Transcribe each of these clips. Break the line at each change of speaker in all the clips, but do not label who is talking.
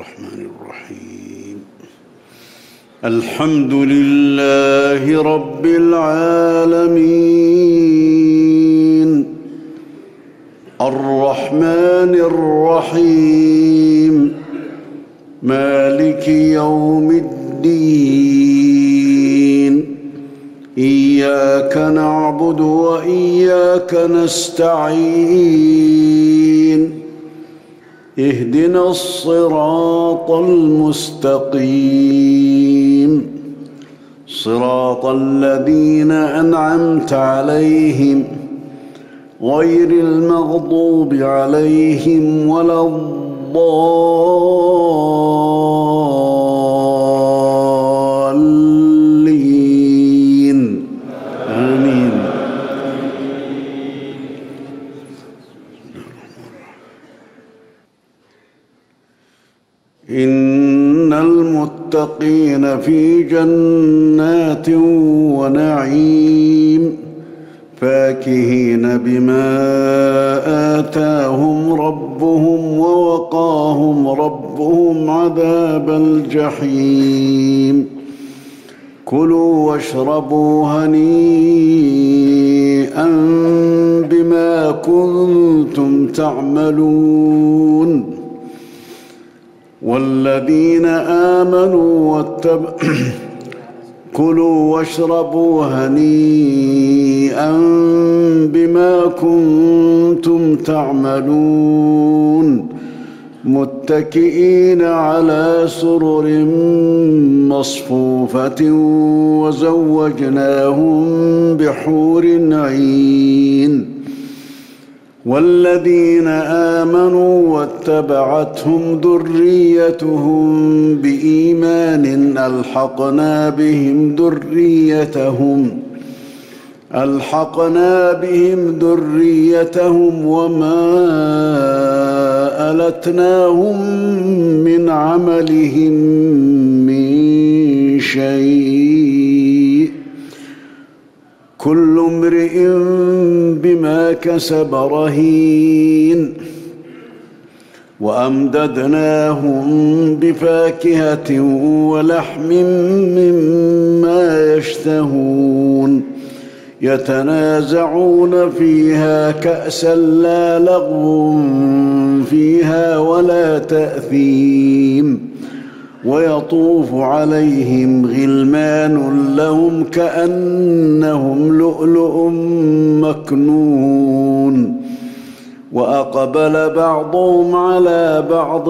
الرحمن الرحيم. الحمد لله رب العالمين الرحمن الرحيم مالك يوم الدين إياك نعبد وإياك نستعين اهدنا الصراط المستقيم صراط الذين أنعمت عليهم غير المغضوب عليهم ولا الضالين آمين. إن المتقين في جنات ونعيم فاكهين بما آتاهم ربهم ووقاهم ربهم عذاب الجحيم. كلوا واشربوا هنيئا بما كنتم تعملون. والذين آمنوا كلوا واشربوا هنيئا بما كنتم تعملون متكئين على سرر مصفوفة وزوجناهم بحور عين. والذين آمنوا واتبعتهم ذريتهم بإيمان ألحقنا بهم ذريتهم وما ألتناهم من عملهم من شيء كل امرئ بما كسب رهين. وأمددناهم بفاكهة ولحم مما يشتهون يتنازعون فيها كأسا لا لغو فيها ولا تأثيم. ويطوف عليهم غلمان لهم كأنهم لؤلؤ مكنون. وأقبل بعضهم على بعض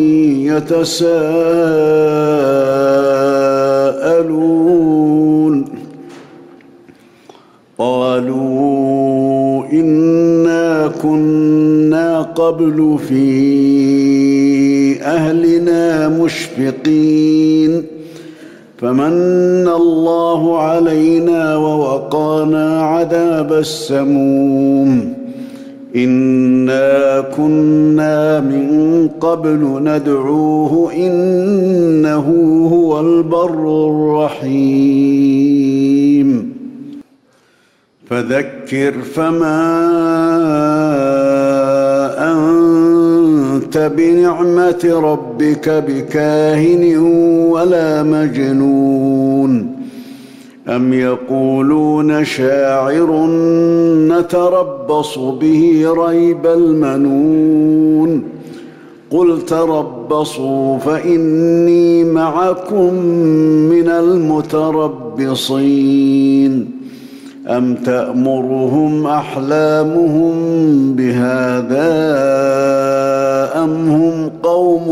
يتساءلون قالوا إنا كنا قبل في أهلنا مشفقين فمن الله علينا ووقانا عذاب السموم. إنا كنا من قبل ندعوه إنه هو البر الرحيم. فذكر فما أنت بنعمة ربك بكاهن ولا مجنون. أم يقولون شاعر نتربص به ريب المنون. قل تربصوا فإني معكم من المتربصين. أم تأمرهم أحلامهم بهذا أم هم قوم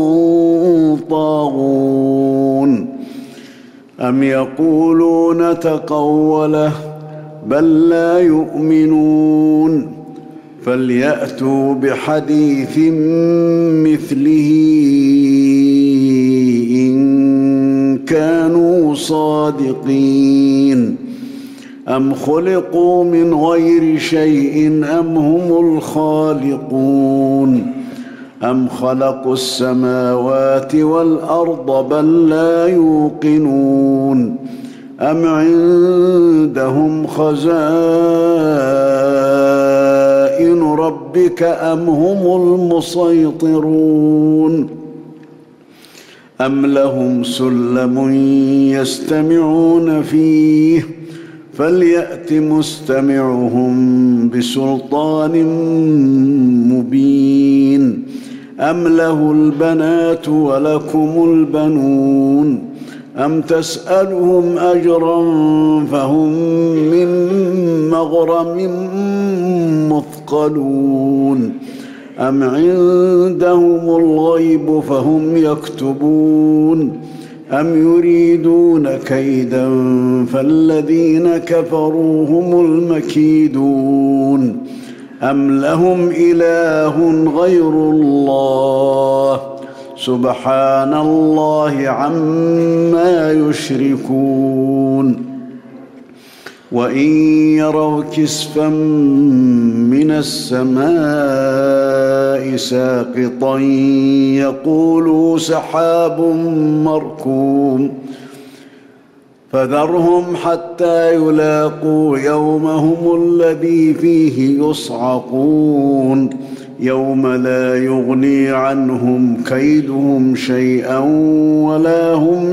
طاغون. أم يقولون تقوله بل لا يؤمنون. فليأتوا بحديث مثله إن كانوا صادقين. أم خلقوا من غير شيء أم هم الخالقون. أم خلقوا السماوات والأرض بل لا يوقنون. أم عندهم خزائن ربك أم هم المسيطرون. أم لهم سلم يستمعون فيه فليأت مستمعهم بسلطان مبين أم له البنات ولكم البنون أم تسألهم أجرا فهم من مغرم مثقلون أم عندهم الغيب فهم يكتبون أم يريدون كيدا فالذين كفروا هم المكيدون أم لهم إله غير الله سبحان الله عما يشركون وإن يروا كسفا من السماء ساقطا يقولوا سحاب مركوم فذرهم حتى يلاقوا يومهم الذي فيه يصعقون يوم لا يغني عنهم كيدهم شيئا ولا هم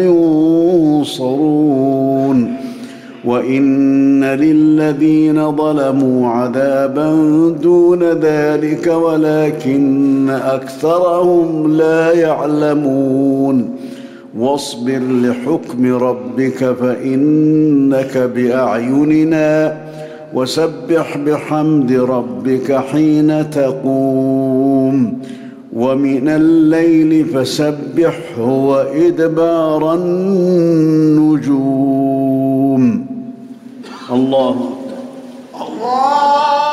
ينصرون وإن للذين ظلموا عذابا دون ذلك ولكن أكثرهم لا يعلمون واصبر لحكم ربك فإنك بأعيننا وسبح بحمد ربك حين تقوم ومن الليل فسبحه وإدبار النجوم. الله
الله